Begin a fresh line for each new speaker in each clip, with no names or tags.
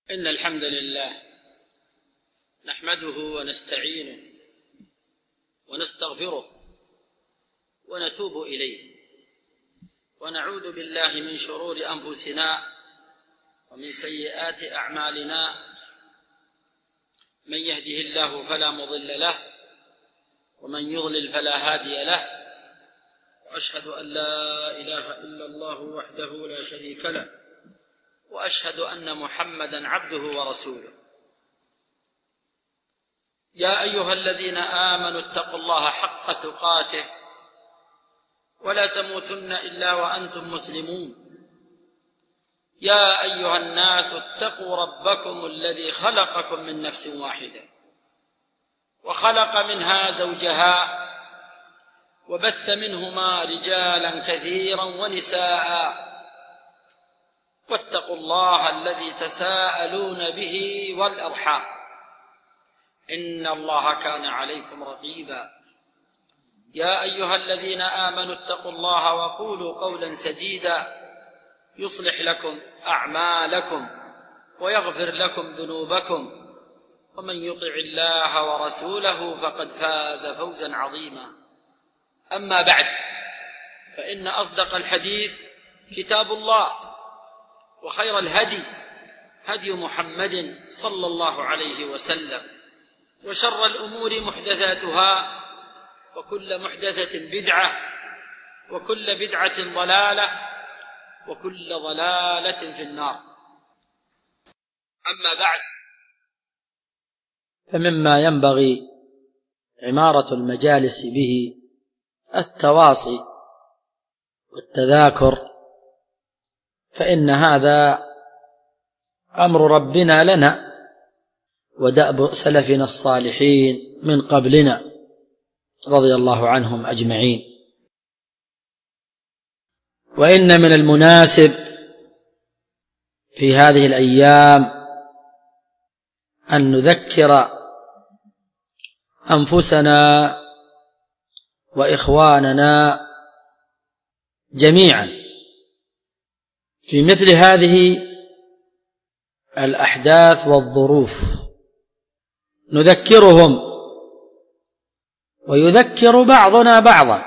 إن الحمد لله نحمده ونستعينه ونستغفره ونتوب إليه، ونعوذ بالله من شرور أنفسنا ومن سيئات أعمالنا. من يهده الله فلا مضل له ومن يضلل فلا هادي له، وأشهد أن لا إله إلا الله وحده لا شريك له، وأشهد أن محمدًا عبده ورسوله. يا أيها الذين آمنوا اتقوا الله حق تقاته ولا تموتن إلا وأنتم مسلمون. يا أيها الناس اتقوا ربكم الذي خلقكم من نفس واحدة وخلق منها زوجها وبث منهما رجالا كثيرا ونساء، واتقوا الله الذي تساءلون به والأرحام، إن الله كان عليكم رقيبا. يا أيها الذين آمنوا اتقوا الله وقولوا قولا سديدا يصلح لكم أعمالكم ويغفر لكم ذنوبكم، ومن يطع الله ورسوله فقد فاز فوزا عظيما. أما بعد، فإن أصدق الحديث كتاب الله، وخير الهدي هدي محمد صلى الله عليه وسلم، وشر الأمور محدثاتها، وكل محدثة بدعة، وكل بدعة ضلالة، وكل ضلالة في النار. أما بعد،
فمما ينبغي عمارة المجالس به التواصي والتذاكر، فإن هذا أمر ربنا لنا ودأب سلفنا الصالحين من قبلنا رضي الله عنهم أجمعين. وإن من المناسب في هذه الأيام أن نذكر أنفسنا وإخواننا جميعا في مثل هذه الأحداث والظروف، نذكرهم ويذكر بعضنا بعضا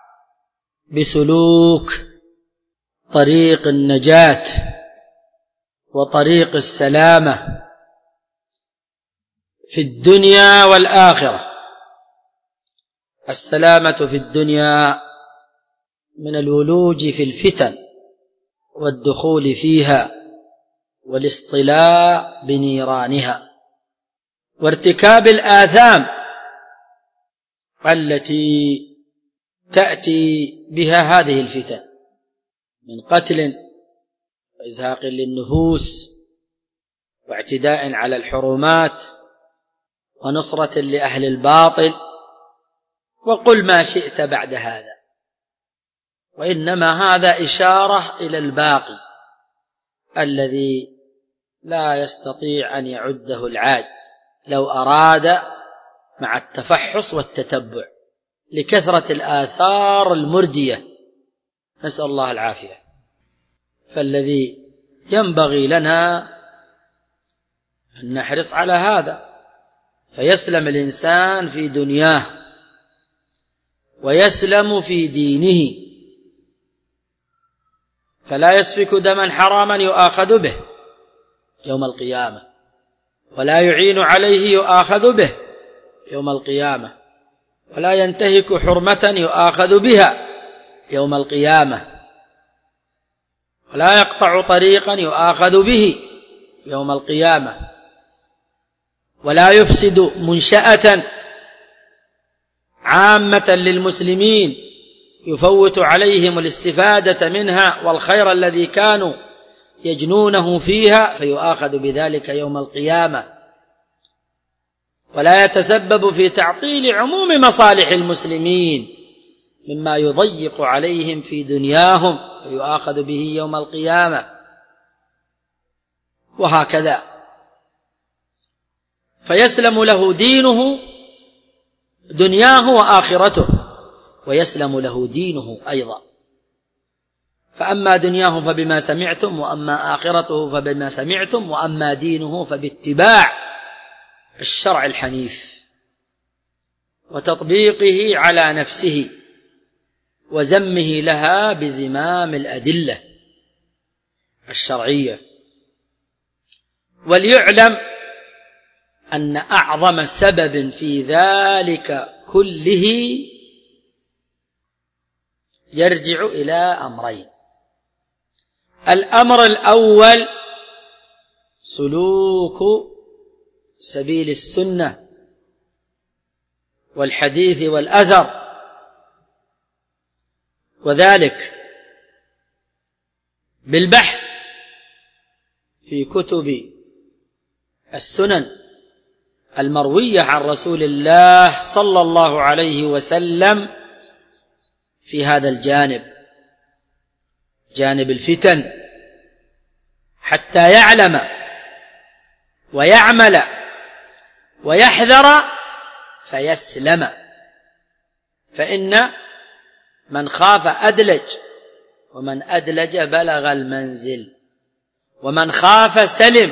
بسلوك طريق النجاة وطريق السلامة في الدنيا والآخرة. السلامة في الدنيا من الولوج في الفتن والدخول فيها والاصطلاء بنيرانها وارتكاب الآثام التي تأتي بها هذه الفتن من قتل وإزهاق للنفوس واعتداء على الحرمات ونصرة لأهل الباطل، وقل ما شئت بعد هذا. وإنما هذا إشارة إلى الباقي الذي لا يستطيع أن يعده العاد لو أراد، مع التفحص والتتبع لكثرة الآثار المردية، نسأل الله العافية. فالذي ينبغي لنا أن نحرص على هذا، فيسلم الإنسان في دنياه ويسلم في دينه، فلا يسفك دما حراما يؤاخذ به يوم القيامة، ولا يعين عليه يؤاخذ به يوم القيامة، ولا ينتهك حرمة يؤاخذ بها يوم القيامة، ولا يقطع طريقا يؤاخذ به يوم القيامة، ولا يفسد منشأة عامة للمسلمين يفوت عليهم الاستفادة منها والخير الذي كانوا يجنونه فيها فيؤاخذ بذلك يوم القيامة، ولا يتسبب في تعطيل عموم مصالح المسلمين مما يضيق عليهم في دنياهم فيؤاخذ به يوم القيامة، وهكذا. فيسلم له دينه دنياه وآخرته، ويسلم له دينه أيضا. فأما دنياه فبما سمعتم، وأما آخرته فبما سمعتم، وأما دينه فباتباع الشرع الحنيف وتطبيقه على نفسه وزمه لها بزمام الأدلة الشرعية. وليعلم أن أعظم سبب في ذلك كله يرجع إلى أمرين. الأمر الأول سلوك سبيل السنة والحديث والأثر، وذلك بالبحث في كتب السنن المروية عن رسول الله صلى الله عليه وسلم في هذا الجانب، جانب الفتن، حتى يعلم ويعمل ويحذر فيسلم. فإن من خاف أدلج، ومن أدلج بلغ المنزل، ومن خاف سلم.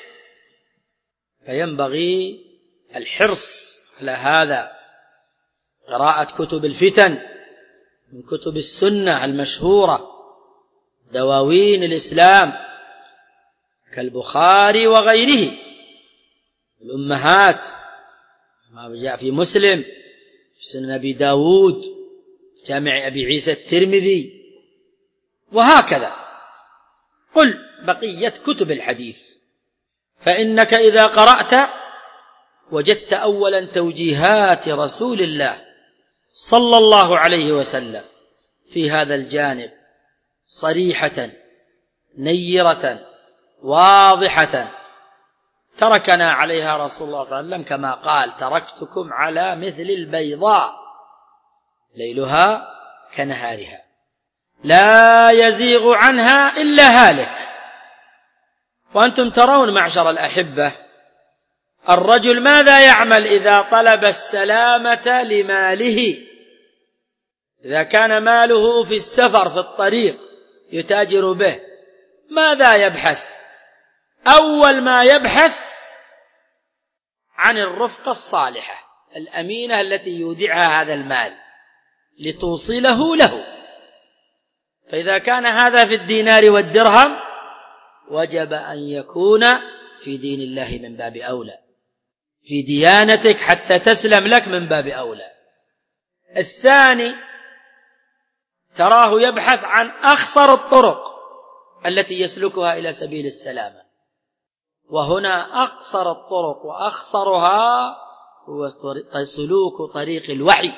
فينبغي الحرص على هذا، قراءة كتب الفتن من كتب السنة المشهورة، دواوين الإسلام كالبخاري وغيره، الأمهات، ما جاء في مسلم، في سنن أبي داود، جامع أبي عيسى الترمذي، وهكذا. قل بقية كتب الحديث. فإنك إذا قرأت وجدت أولا توجيهات رسول الله صلى الله عليه وسلم في هذا الجانب صريحة نيرة واضحة تركنا عليها رسول الله صلى الله عليه وسلم، كما قال: تركتكم على مثل البيضاء ليلها كنهارها لا يزيغ عنها إلا هالك. وأنتم ترون معشر الأحبة الرجل ماذا يعمل إذا طلب السلامة لماله؟ إذا كان ماله في السفر في الطريق يتاجر به، ماذا يبحث؟ أول ما يبحث عن الرفقة الصالحة الأمينة التي يودعها هذا المال لتوصله له. فإذا كان هذا في الدينار والدرهم وجب أن يكون في دين الله من باب أولى، في ديانتك حتى تسلم لك من باب أولى. الثاني تراه يبحث عن أخصر الطرق التي يسلكها إلى سبيل السلامة، وهنا أقصر الطرق وأخصرها هو سلوك طريق الوحي.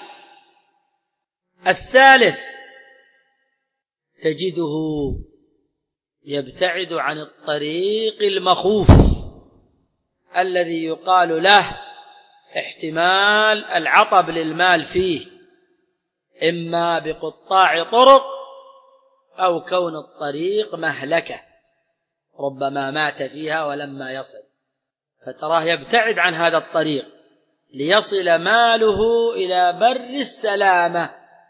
الثالث تجده يبتعد عن الطريق المخوف الذي يقال له احتمال العطب للمال فيه، إما بقطاع طرق أو كون الطريق مهلكة ربما مات فيها ولما يصل، فتراه يبتعد عن هذا الطريق ليصل ماله إلى بر السلامة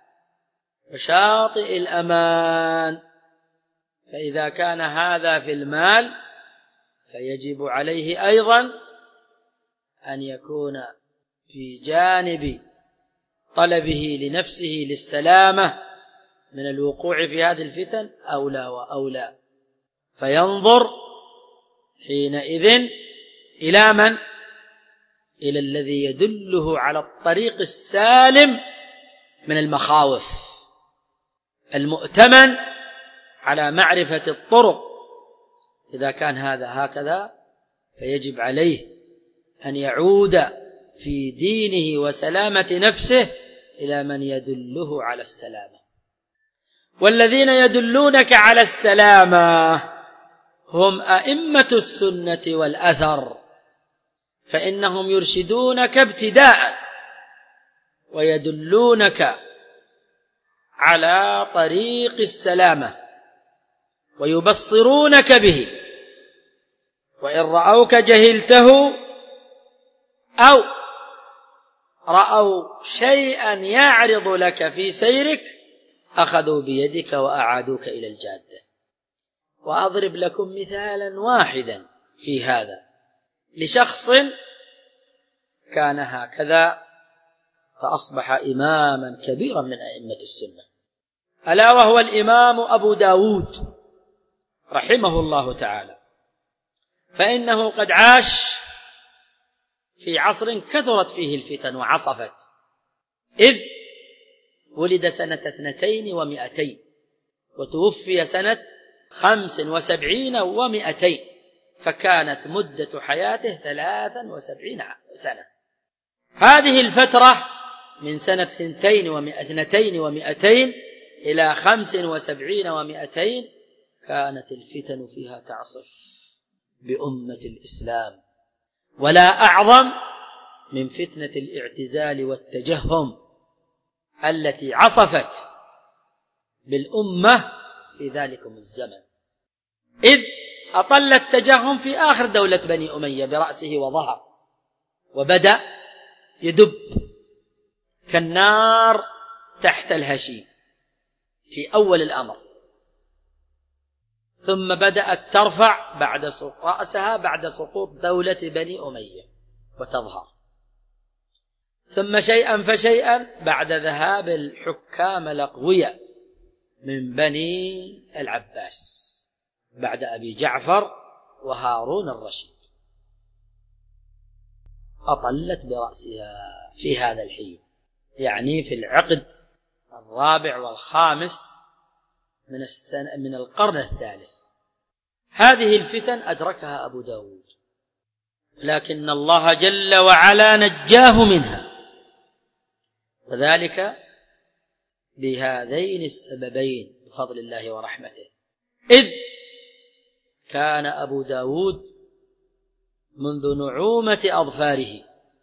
وشاطئ الأمان. فإذا كان هذا في المال فيجب عليه أيضا أن يكون في جانب طلبه لنفسه للسلامة من الوقوع في هذه الفتن أولى وأولى. فينظر حينئذ إلى من؟ إلى الذي يدله على الطريق السالم من المخاوف، المؤتمن على معرفة الطرق. إذا كان هذا هكذا فيجب عليه أن يعود في دينه وسلامة نفسه إلى من يدله على السلامة. والذين يدلونك على السلامة هم أئمة السنة والأثر، فإنهم يرشدونك ابتداء ويدلونك على طريق السلامة ويبصرونك به، وإن رأوك جهلته أو رأوا شيئا يعرض لك في سيرك أخذوا بيدك وأعادوك إلى الجادة. وأضرب لكم مثالا واحدا في هذا لشخص كان هكذا فأصبح إماما كبيرا من أئمة السنة، ألا وهو الإمام أبو داود رحمه الله تعالى. فإنه قد عاش في عصر كثرت فيه الفتن وعصفت، إذ ولد سنة 200 وتوفي سنة 75 و200، فكانت مدة حياته 73 سنة. هذه الفترة من سنة 200 إلى 75 و200 كانت الفتن فيها تعصف بأمة الإسلام، ولا أعظم من فتنة الاعتزال والتجهم التي عصفت بالأمة في ذلكم الزمن، إذ أطل التجهم في آخر دولة بني أمية برأسه وظهر، وبدأ يدب كالنار تحت الهشيم في أول الأمر، ثم بدأت ترفع رأسها بعد سقوط دولة بني أمية وتظهر، ثم شيئا فشيئا بعد ذهاب الحكام الأقوياء من بني العباس بعد أبي جعفر وهارون الرشيد، أطلت برأسها في هذا الحين، يعني في العقد 4 و5 من القرن الثالث. هذه الفتن أدركها أبو داود، لكن الله جل وعلا نجاه منها، وذلك بهذين السببين بفضل الله ورحمته. إذ كان أبو داود منذ نعومة أظفاره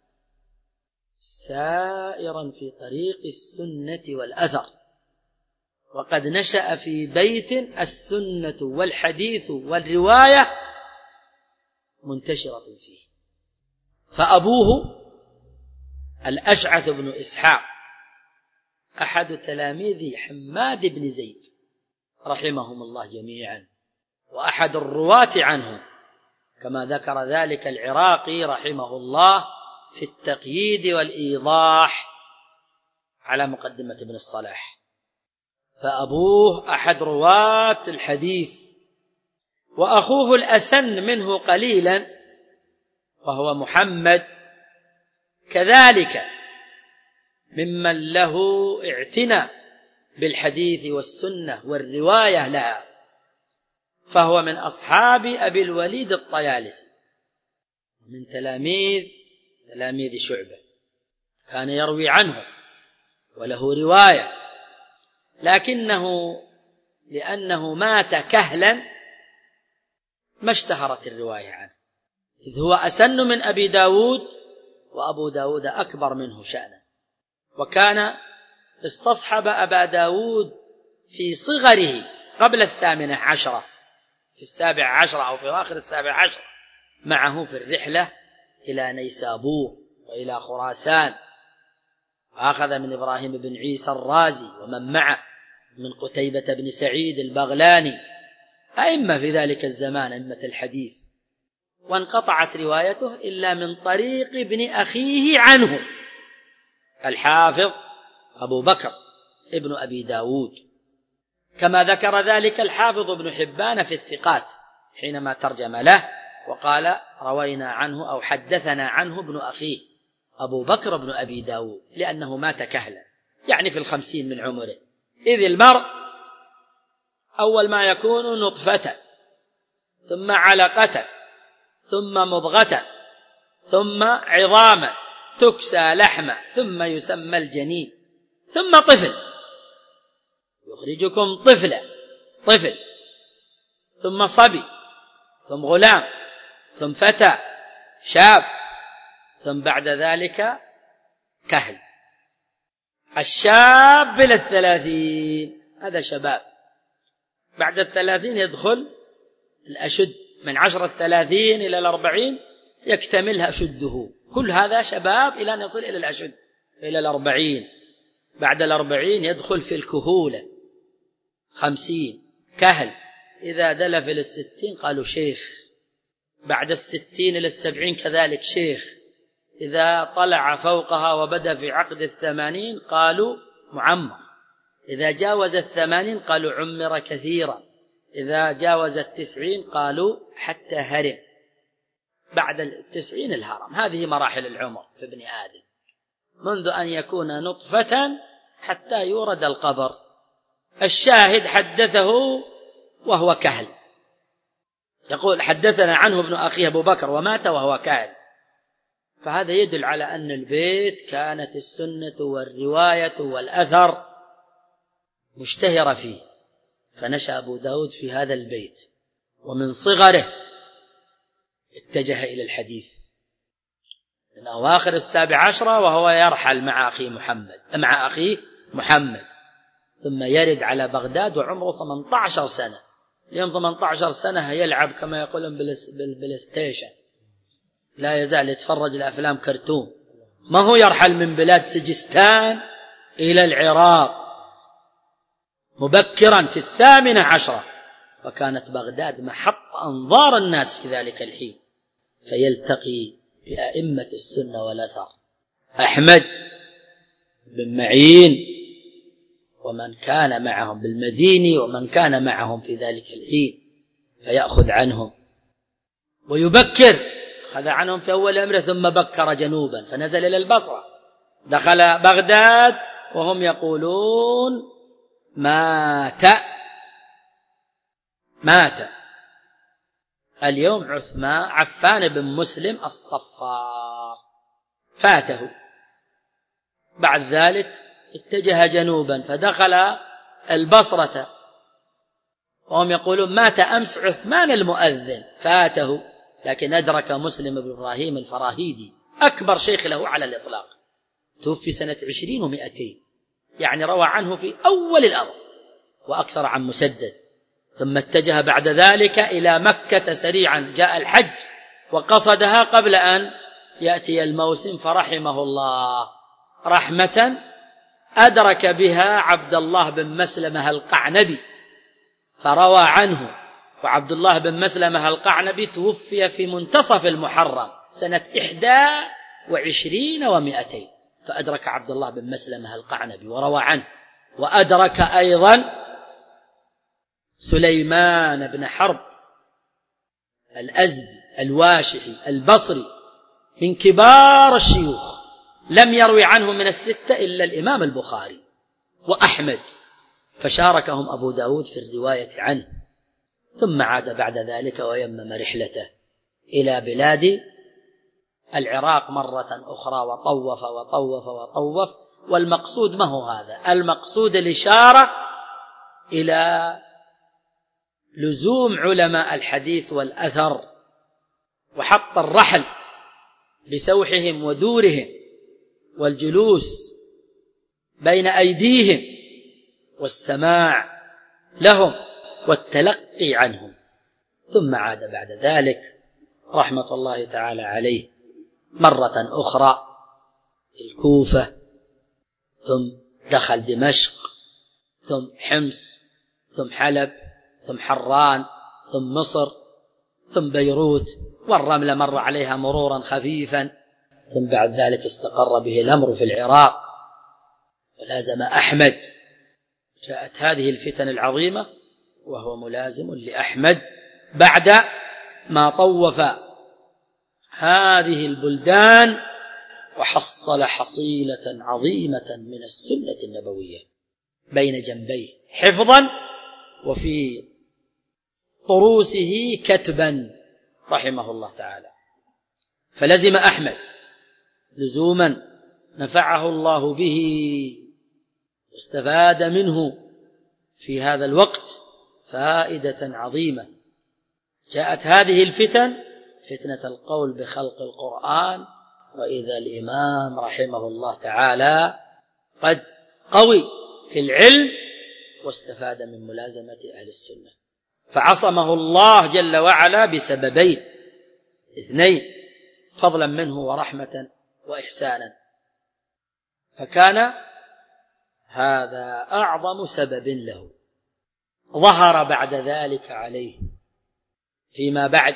سائرا في طريق السنة والأثر، وقد نشأ في بيت السنة والحديث والرواية منتشرة فيه. فأبوه الأشعث بن إسحاق أحد تلاميذ حماد بن زيد رحمهم الله جميعا، وأحد الرواة عنه، كما ذكر ذلك العراقي رحمه الله في التقييد والإيضاح على مقدمة ابن الصلاح. فأبوه أحد رواة الحديث، وأخوه الأسن منه قليلا وهو محمد كذلك ممن له اعتناء بالحديث والسنة والرواية لها، فهو من أصحاب أبي الوليد الطيالسي، من تلاميذ شعبة، كان يروي عنه وله رواية، لكنه لأنه مات كهلا ما اشتهرت الرواية عنه، إذ هو أسن من أبي داود، وأبو داود أكبر منه شأنا، وكان استصحب أبا داود في صغره قبل 18 في 17 أو في آخر 17 معه في الرحلة إلى نيسابور وإلى خراسان، وأخذ من إبراهيم بن عيسى الرازي ومن معه من قتيبة بن سعيد البغلاني، أئمة في ذلك الزمان أئمة الحديث، وانقطعت روايته إلا من طريق ابن أخيه عنه الحافظ أبو بكر ابن أبي داود، كما ذكر ذلك الحافظ ابن حبان في الثقات حينما ترجم له وقال روينا عنه أو حدثنا عنه ابن أخيه أبو بكر ابن أبي داود، لأنه مات كهلا يعني في 50 من عمره، إذ المرء أول ما يكون نطفة ثم علقة ثم مضغة ثم عظاما تكسى لحمة ثم يسمى الجنين ثم طفل، يخرجكم طفل ثم صبي ثم غلام ثم فتى شاب ثم بعد ذلك كهل. الشاب إلى 30 هذا شباب، بعد 30 يدخل الأشد، من 10 30 إلى 40 يكتملها أشده، كل هذا شباب إلى أن يصل إلى الأشد إلى 40. بعد 40 يدخل في الكهولة 50 كهل، إذا دلف إلى 60 قالوا شيخ، بعد 60 إلى 70 كذلك شيخ، إذا طلع فوقها وبدأ في عقد 80 قالوا معمر، إذا جاوز 80 قالوا عمر كثيرا، إذا جاوز 90 قالوا حتى هرم، بعد 90 الهرم. هذه مراحل العمر في ابن آدم، منذ أن يكون نطفة حتى يورد القبر. الشاهد حدثه وهو كهل، يقول حدثنا عنه ابن أخيه أبو بكر ومات وهو كهل، فهذا يدل على أن البيت كانت السنة والرواية والأثر مشتهرة فيه، فنشأ أبو داود في هذا البيت، ومن صغره اتجه إلى الحديث من أواخر 17 وهو يرحل مع أخيه محمد، ثم يرد على بغداد وعمره 18 سنة. اليوم 18 سنة يلعب كما يقولون بالبلايستيشن، لا يزال يتفرج الأفلام كرتون، ما هو يرحل من بلاد سجستان إلى العراق مبكرا في 18، وكانت بغداد محط أنظار الناس في ذلك الحين، فيلتقي بأئمة السنة والأثر، أحمد بن معين ومن كان معهم بالمديني ومن كان معهم في ذلك الحين، فيأخذ عنهم ويبكر، أخذ عنهم في أول أمره، ثم بكر جنوبا فنزل إلى البصرة، دخل بغداد وهم يقولون مات. اليوم عفان بن مسلم الصفار فاته، بعد ذلك اتجه جنوبا فدخل البصرة وهم يقولون مات أمس عثمان المؤذن، فاته، لكن أدرك مسلم بن إبراهيم الفراهيدي أكبر شيخ له على الإطلاق، توفي سنة 20 و200، يعني روى عنه في أول الأمر وأكثر عن مسدد. ثم اتجه بعد ذلك إلى مكة سريعا، جاء الحج وقصدها قبل أن يأتي الموسم، فرحمه الله رحمة أدرك بها عبد الله بن مسلمة القعنبي فروى عنه، وعبد الله بن مسلمة القعنبي توفي في منتصف المحرم سنة 21 و200، فأدرك عبد الله بن مسلمة القعنبي وروى عنه. وأدرك أيضا سليمان بن حرب الأزدي الواشحي البصري من كبار الشيوخ، لم يروي عنه من 6 إلا الإمام البخاري وأحمد، فشاركهم أبو داود في الرواية عنه. ثم عاد بعد ذلك ويمم رحلته إلى بلاد العراق مرة أخرى، وطوف. والمقصود ما هو هذا؟ المقصود الإشارة إلى لزوم علماء الحديث والأثر، وحط الرحل بسوحهم ودورهم والجلوس بين أيديهم والسماع لهم والتلقي عنهم. ثم عاد بعد ذلك رحمة الله تعالى عليه مرة أخرى الكوفة، ثم دخل دمشق، ثم حمص، ثم حلب، ثم حران، ثم مصر، ثم بيروت، والرملة مر عليها مرورا خفيفا. ثم بعد ذلك استقر به الأمر في العراق ولازم أحمد. جاءت هذه الفتن العظيمة وهو ملازم لأحمد بعد ما طوف هذه البلدان وحصل حصيلة عظيمة من السنة النبوية بين جنبيه حفظا وفي طروسه كتبا رحمه الله تعالى. فلزم أحمد لزوما نفعه الله به واستفاد منه في هذا الوقت فائدة عظيمة. جاءت هذه الفتن، فتنة القول بخلق القرآن، وإذا الإمام رحمه الله تعالى قد قوي في العلم واستفاد من ملازمة أهل السنة، فعصمه الله جل وعلا بسببين اثنين فضلا منه ورحمة وإحسانا، فكان هذا أعظم سبب له. ظهر بعد ذلك عليه فيما بعد.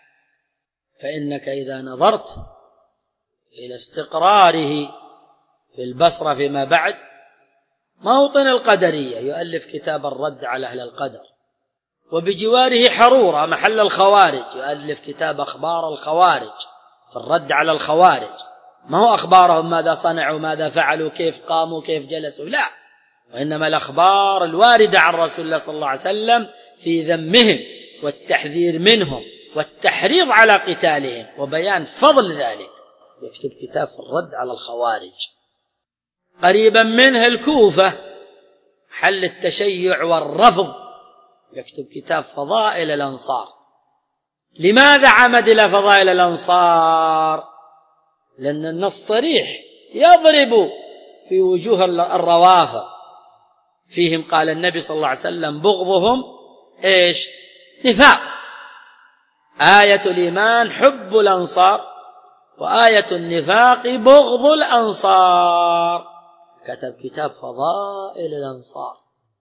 فإنك إذا نظرت إلى استقراره في البصرة فيما بعد، موطن القدرية، يؤلف كتاب الرد على أهل القدر، وبجواره حرورة محل الخوارج، يؤلف كتاب أخبار الخوارج في الرد على الخوارج، ما هو أخبارهم ماذا صنعوا ماذا فعلوا كيف قاموا كيف جلسوا، لا، وإنما الأخبار الواردة عن رسول الله صلى الله عليه وسلم في ذمهم والتحذير منهم والتحريض على قتالهم وبيان فضل ذلك. يكتب كتاب في الرد على الخوارج. قريبا منه الكوفة حل التشيع والرفض، يكتب كتاب فضائل الأنصار. لماذا عمد إلى فضائل الأنصار؟ لأن النص صريح يضرب في وجوه الروافض، فيهم قال النبي صلى الله عليه وسلم بغضهم إيش؟ نفاق. آية الإيمان حب الأنصار، وآية النفاق بغض الأنصار. كتب كتاب فضائل الأنصار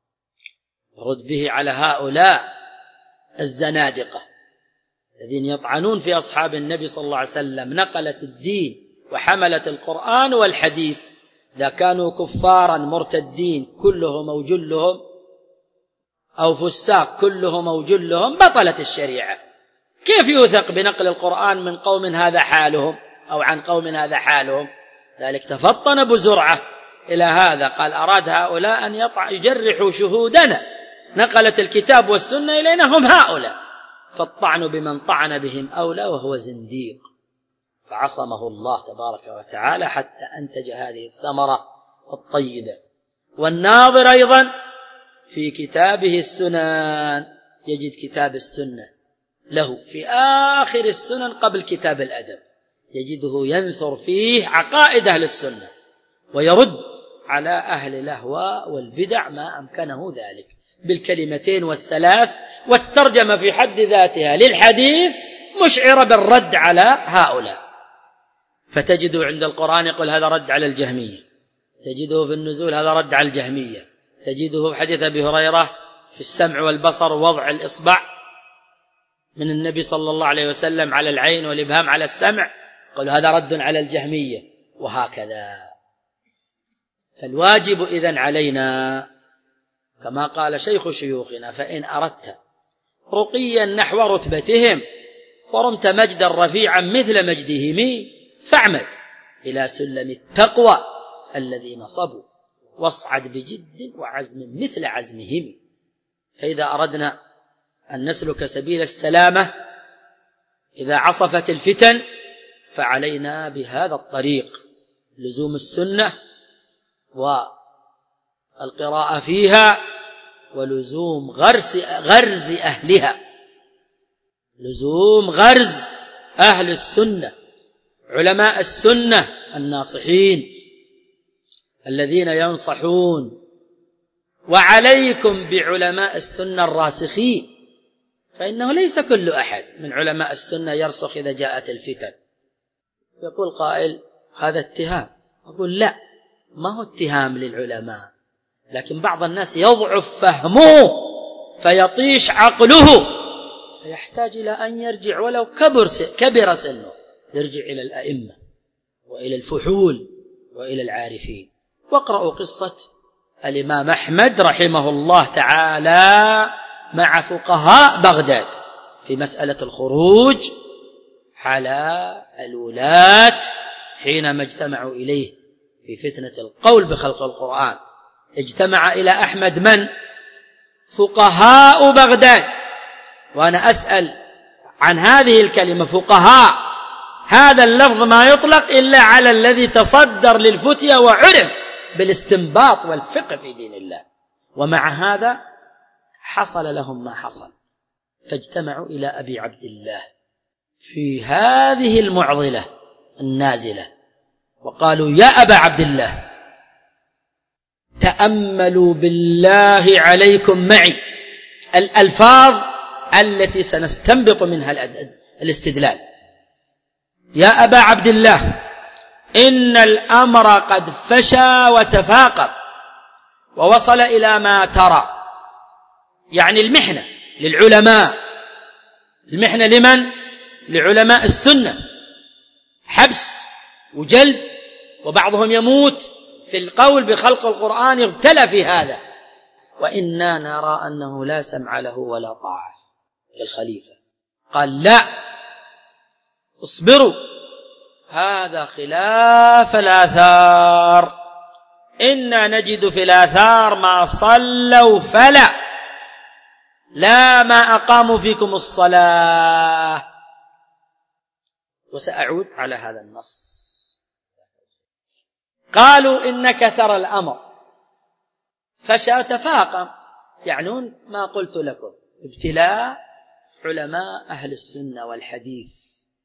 يرد به على هؤلاء الزنادقة الذين يطعنون في أصحاب النبي صلى الله عليه وسلم، نقلة الدين وحملة القرآن والحديث. إذا كانوا كفارا مرتدين كلهم أو جلهم، أو فساق كلهم أو جلهم، بطلت الشريعة. كيف يوثق بنقل القرآن من قوم هذا حالهم أو عن قوم هذا حالهم؟ ذلك تفطن أبو زرعة إلى هذا، قال أراد هؤلاء أن يجرحوا شهودنا، نقلت الكتاب والسنة إلينا هم هؤلاء، فالطعن بمن طعن بهم أولى وهو زنديق. فعصمه الله تبارك وتعالى حتى أنتج هذه الثمرة الطيبة. والناظر أيضا في كتابه السنن يجد كتاب السنة له في آخر السنن قبل كتاب الأدب، يجده ينثر فيه عقائد أهل السنة ويرد على أهل الأهواء والبدع ما أمكنه ذلك بالكلمتين والثلاث، والترجمة في حد ذاتها للحديث مشعرة بالرد على هؤلاء. فتجده عند القرآن يقول هذا رد على الجهمية، تجده في النزول هذا رد على الجهمية، تجده في حديث أبي هريرة في السمع والبصر وضع الإصبع من النبي صلى الله عليه وسلم على العين والإبهام على السمع، قال هذا رد على الجهمية، وهكذا. فالواجب إذن علينا كما قال شيخ شيوخنا: فإن أردت رقيا نحو رتبتهم ورمت مجدا رفيعا مثل مجدهم فاعمد إلى سلم التقوى الذي نصبوا واصعد بجد وعزم مثل عزمهم. فإذا أردنا أن نسلك سبيل السلامة إذا عصفت الفتن فعلينا بهذا الطريق: لزوم السنة والقراءة فيها، ولزوم غرز أهلها، لزوم غرز أهل السنة، علماء السنة الناصحين الذين ينصحون. وعليكم بعلماء السنة الراسخين، فإنه ليس كل أحد من علماء السنة يرسخ إذا جاءت الفتن. يقول قائل هذا اتهام، أقول لا، ما هو اتهام للعلماء، لكن بعض الناس يضعف فهمه فيطيش عقله، فيحتاج إلى أن يرجع ولو كبر سنه، يرجع إلى الأئمة وإلى الفحول وإلى العارفين. واقرأوا قصة الإمام أحمد رحمه الله تعالى مع فقهاء بغداد في مسألة الخروج على الولاة حينما اجتمعوا إليه في فتنة القول بخلق القرآن. اجتمع إلى أحمد من؟ فقهاء بغداد. وأنا أسأل عن هذه الكلمة فقهاء، هذا اللفظ ما يطلق إلا على الذي تصدر للفتية وعرف بالاستنباط والفقه في دين الله، ومع هذا حصل لهم ما حصل. فاجتمعوا إلى أبي عبد الله في هذه المعضلة النازلة وقالوا: يا أبا عبد الله، تأملوا بالله عليكم معي الألفاظ التي سنستنبط منها الاستدلال. يا أبا عبد الله، إن الأمر قد فشى وتفاقم ووصل إلى ما ترى. يعني المحنة للعلماء. المحنة لمن؟ لعلماء السنة، حبس وجلد، وبعضهم يموت في القول بخلق القرآن، يبتلى في هذا. وإنا نرى أنه لا سمع له ولا طاعة للخليفة. قال لا، اصبروا، هذا خلاف الآثار، إنا نجد في الآثار ما صلوا فلا، لا ما أقاموا فيكم الصلاة. وسأعود على هذا النص. قالوا إنك ترى الأمر فشاتفاقم، يعنون ما قلت لكم، ابتلاء علماء أهل السنة والحديث.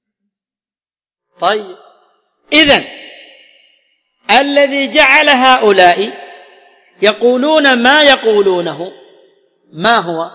طيب، إذن الذي جعل هؤلاء يقولون ما يقولونه ما هو؟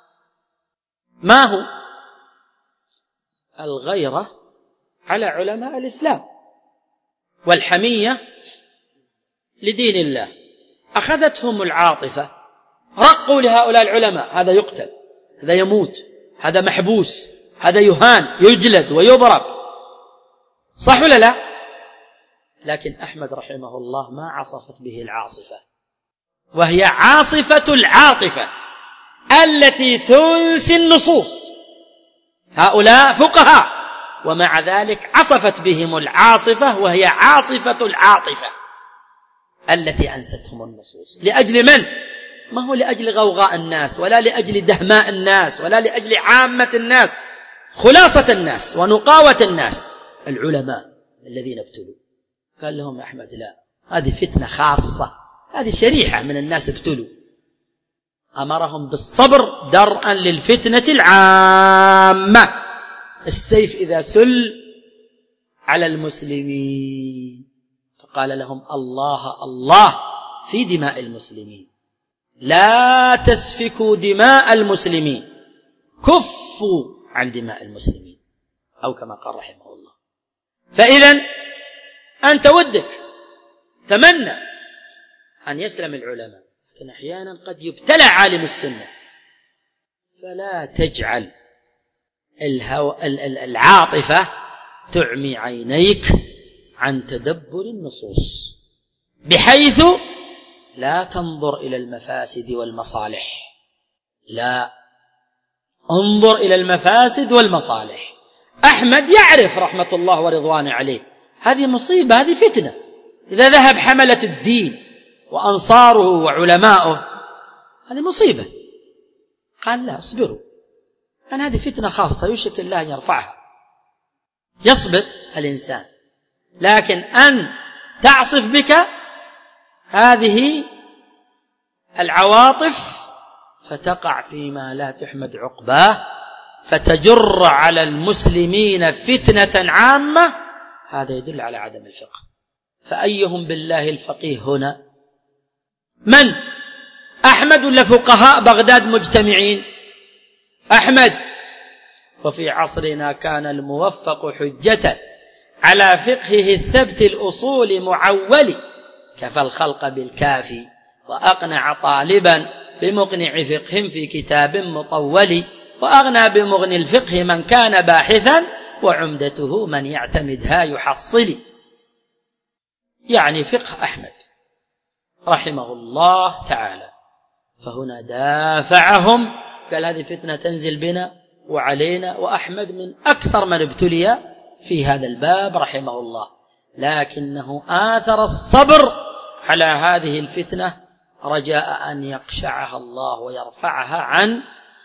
الغيرة على علماء الإسلام والحمية لدين الله. أخذتهم العاطفة، رقوا لهؤلاء العلماء، هذا يقتل، هذا يموت، هذا محبوس، هذا يهان، يجلد ويضرب، صح ولا لا؟ لكن أحمد رحمه الله ما عصفت به العاصفة، وهي عاصفة العاطفة التي تنسي النصوص. هؤلاء فقهاء، ومع ذلك عصفت بهم العاصفة، وهي عاصفة العاطفة التي أنستهم النصوص. لأجل من؟ ما هو لأجل غوغاء الناس، ولا لأجل دهماء الناس، ولا لأجل عامة الناس، خلاصة الناس ونقاوة الناس، العلماء الذين ابتلوا. قال لهم أحمد لا، هذه فتنة خاصة، هذه شريحة من الناس ابتلوا. أمرهم بالصبر درءا للفتنة العامة. السيف إذا سل على المسلمين، فقال لهم الله الله في دماء المسلمين، لا تسفكوا دماء المسلمين، كفوا عن دماء المسلمين، أو كما قال رحمه الله. فإذا أنت ودك تمنى أن يسلم العلماء، لكن أحيانا قد يبتلى عالم السنة، فلا تجعل العاطفة تعمي عينيك عن تدبر النصوص، بحيث لا تنظر إلى المفاسد والمصالح، لا، انظر إلى المفاسد والمصالح. أحمد يعرف رحمة الله ورضوانه عليه هذه مصيبة، هذه فتنة، إذا ذهب حملة الدين وأنصاره وعلماؤه هذه مصيبة. قال لا، اصبروا، أن هذه فتنة خاصة يشك الله أن يرفعها، يصبر الإنسان. لكن أن تعصف بك هذه العواطف فتقع فيما لا تحمد عقباه، فتجر على المسلمين فتنة عامة، هذا يدل على عدم الفقه. فأيهم بالله الفقيه هنا؟ من؟ أحمد ولا فقهاء بغداد مجتمعين؟ أحمد. وفي عصرنا كان الموفق حجة على فقهه الثبت الأصول معول، كفى الخلق بالكافي وأقنع طالبا بمقنع فقه في كتاب مطول، وأغنى بمغني الفقه من كان باحثا، وعمدته من يعتمدها يحصل. يعني فقه أحمد رحمه الله تعالى. فهنا دافعهم، قال هذه فتنة تنزل بنا وعلينا، وأحمد من أكثر من ابتلي في هذا الباب رحمه الله، لكنه آثر الصبر على هذه الفتنة رجاء أن يقشعها الله ويرفعها عن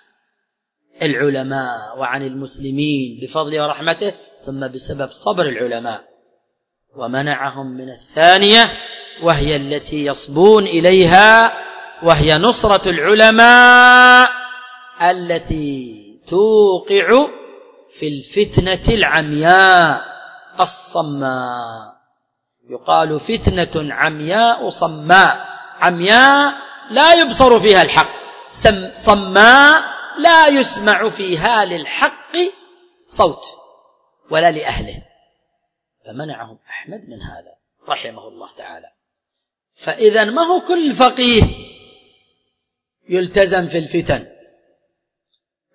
العلماء وعن المسلمين بفضله ورحمته، ثم بسبب صبر العلماء ومنعهم من الثانية، وهي التي يصبون إليها، وهي نصرة العلماء التي توقع في الفتنة العمياء الصماء. يقال فتنة عمياء صماء، عمياء لا يبصر فيها الحق، صماء لا يسمع فيها للحق صوت ولا لأهله. فمنعهم أحمد من هذا رحمه الله تعالى. فإذا ما هو كل فقيه يلتزم في الفتن،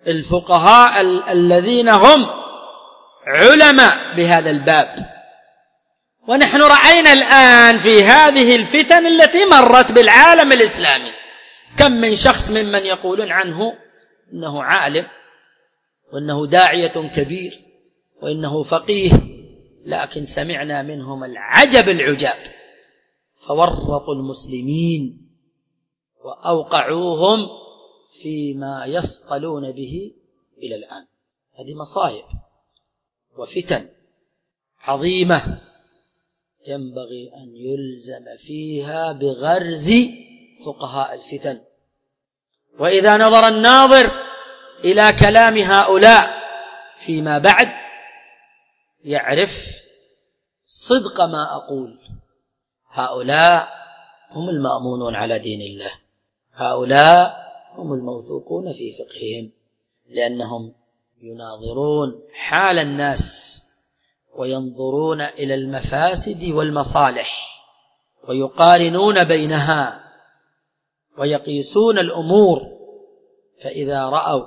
الفقهاء الذين هم علماء بهذا الباب. ونحن رأينا الآن في هذه الفتن التي مرت بالعالم الإسلامي كم من شخص ممن يقولون عنه إنه عالم وإنه داعية كبير وإنه فقيه، لكن سمعنا منهم العجب العجاب، فورطوا المسلمين وأوقعوهم فيما يصطلون به إلى الآن. هذه مصائب وفتن عظيمة ينبغي أن يلزم فيها بغرز فقهاء الفتن. وإذا نظر الناظر إلى كلام هؤلاء فيما بعد يعرف صدق ما أقول، هؤلاء هم المأمونون على دين الله، هؤلاء هم الموثوقون في فقههم، لأنهم يناظرون حال الناس وينظرون إلى المفاسد والمصالح ويقارنون بينها ويقيسون الأمور، فإذا رأوا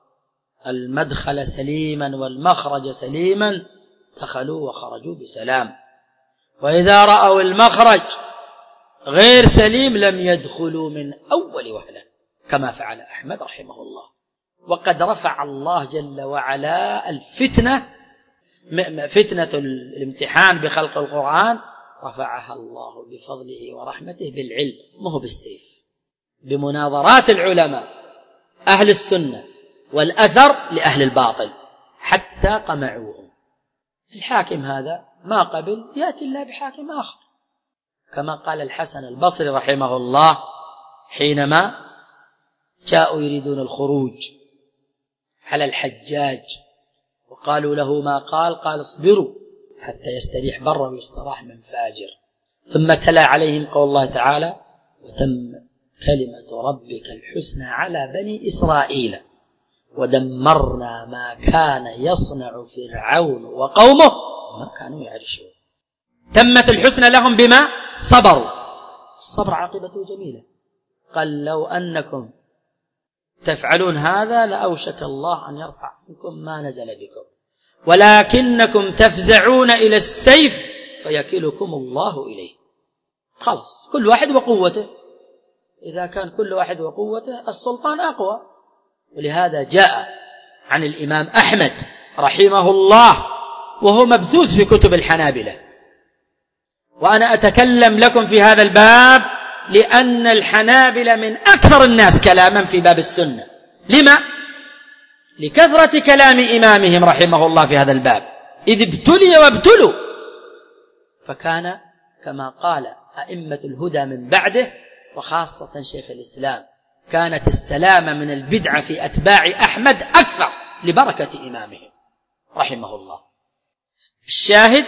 المدخل سليما والمخرج سليما دخلوا وخرجوا بسلام، وإذا رأوا المخرج غير سليم لم يدخلوا من أول وهلة، كما فعل أحمد رحمه الله. وقد رفع الله جل وعلا الفتنة، فتنة الامتحان بخلق القرآن رفعها الله بفضله ورحمته بالعلم، مو بالسيف، بمناظرات العلماء أهل السنة والأثر لأهل الباطل حتى قمعوهم. الحاكم هذا ما قبل يأتي الله بحاكم آخر، كما قال الحسن البصري رحمه الله حينما جاءوا يريدون الخروج على الحجاج وقالوا له ما قال اصبروا حتى يستريح بر ويستراح من فاجر، ثم تلا عليهم قول الله تعالى وتم كلمة ربك الحسنى على بني إسرائيل ودمرنا ما كان يصنع فرعون وقومه ما كانوا يعرشون. تمت الحسنى لهم بما صبروا، الصبر عاقبته جميلة. قال لو أنكم تفعلون هذا لأوشك الله أن يرفع منكم ما نزل بكم، ولكنكم تفزعون إلى السيف فيكلكم الله إليه. خلاص كل واحد وقوته، إذا كان كل واحد وقوته السلطان أقوى. ولهذا جاء عن الإمام أحمد رحمه الله وهو مبثوث في كتب الحنابلة، وأنا أتكلم لكم في هذا الباب لأن الحنابلة من أكثر الناس كلاما في باب السنة. لما؟ لكثرة كلام إمامهم رحمه الله في هذا الباب، إذ ابتلي وابتلوا. فكان كما قال أئمة الهدى من بعده وخاصة شيخ الإسلام كانت السلامة من البدعة في أتباع أحمد أكثر لبركة إمامهم رحمه الله. الشاهد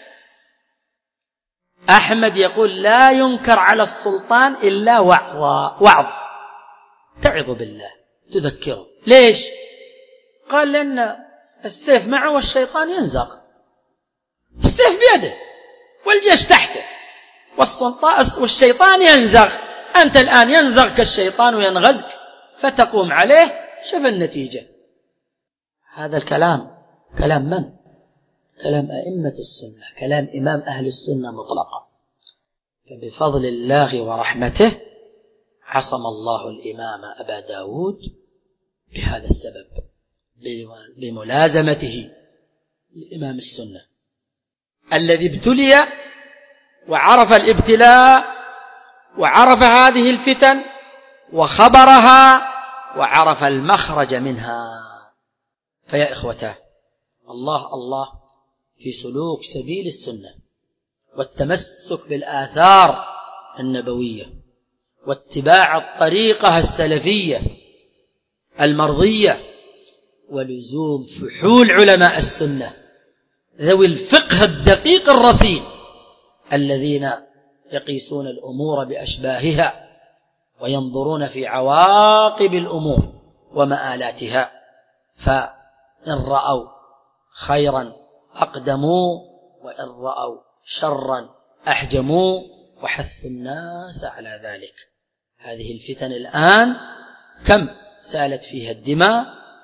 أحمد يقول لا ينكر على السلطان إلا وعظ، تعظ بالله تذكره. ليش؟ قال لأن السيف معه والشيطان ينزغ، السيف بيده والجيش تحته والشيطان ينزغ، أنت الآن ينزغك الشيطان وينغزك فتقوم عليه، شوف النتيجة. هذا الكلام كلام من؟ كلام أئمة السنة، كلام إمام أهل السنة مطلقا. فبفضل الله ورحمته عصم الله الإمام أبا داود بهذا السبب، بملازمته لإمام السنة الذي ابتلي وعرف الابتلاء وعرف هذه الفتن وخبرها وعرف المخرج منها. فيا إخوتاه، الله في سلوك سبيل السنة والتمسك بالآثار النبوية واتباع الطريقة السلفية المرضية ولزوم فحول علماء السنة ذوي الفقه الدقيق الرصين الذين يقيسون الأمور بأشباهها وينظرون في عواقب الأمور ومآلاتها، فإن رأوا خيرا أقدموا وإن رأوا شرا أحجموا وحثوا الناس على ذلك. هذه الفتن الآن كم سالت فيها الدماء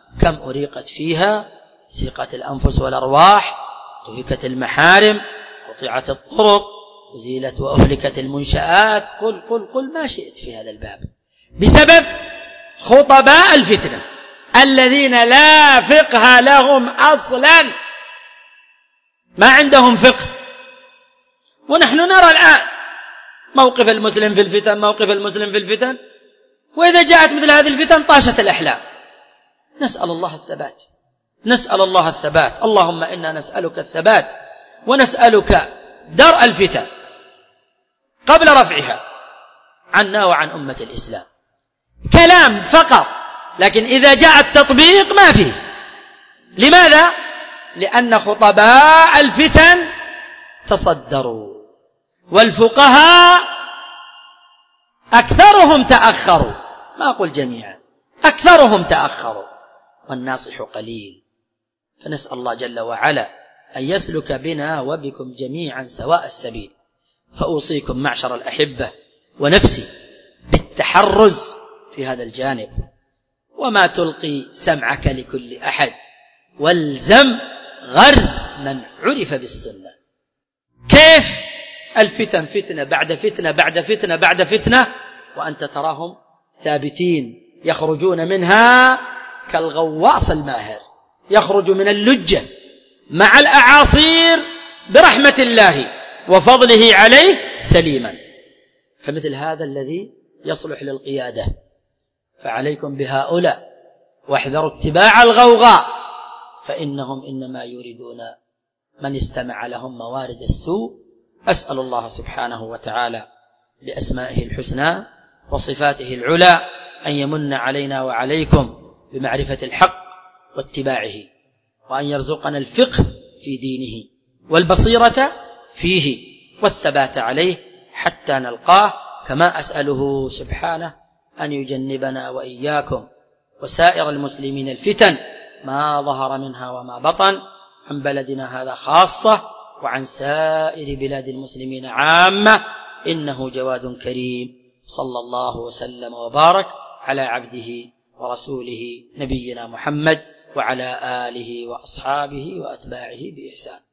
كم أريقت فيها، سيقت الأنفس والأرواح، تهكت المحارم، قطعت الطرق، أزيلت وأهلكت المنشآت، قل ما شئت في هذا الباب، بسبب خطباء الفتنة الذين لا فقه لهم أصلا، ما عندهم فقه. ونحن نرى الآن موقف المسلم في الفتن، موقف المسلم في الفتن، وإذا جاءت مثل هذه الفتن طاشت الأحلام. نسأل الله الثبات، نسأل الله الثبات. اللهم إنا نسألك الثبات، ونسألك درء الفتن قبل رفعها عنا وعن أمة الإسلام. كلام فقط، لكن إذا جاء التطبيق ما فيه. لماذا؟ لأن خطباء الفتن تصدروا، والفقهاء أكثرهم تأخروا، ما أقول جميعا، أكثرهم تأخروا، والناصح قليل. فنسأل الله جل وعلا أن يسلك بنا وبكم جميعا سواء السبيل. فأوصيكم معشر الأحبة ونفسي بالتحرز في هذا الجانب، وما تلقي سمعك لكل أحد، والزم غرز من عرف بالسنة. كيف الفتن فتنة بعد فتنة بعد فتنة بعد فتنة، وأنت تراهم ثابتين يخرجون منها كالغواص الماهر، يخرج من اللجة مع الأعاصير برحمة الله وفضله عليه سليما. فمثل هذا الذي يصلح للقيادة، فعليكم بهؤلاء واحذروا اتباع الغوغاء، فإنهم إنما يريدون من استمع لهم موارد السوء. أسأل الله سبحانه وتعالى بأسمائه الحسنى وصفاته العلى أن يمن علينا وعليكم بمعرفة الحق واتباعه، وأن يرزقنا الفقه في دينه والبصيرة فيه والثبات عليه حتى نلقاه. كما أسأله سبحانه أن يجنبنا وإياكم وسائر المسلمين الفتن ما ظهر منها وما بطن، عن بلدنا هذا خاصة وعن سائر بلاد المسلمين عامة، إنه جواد كريم. صلى الله وسلم وبارك على عبده ورسوله نبينا محمد وعلى آله وأصحابه وأتباعه بإحسان.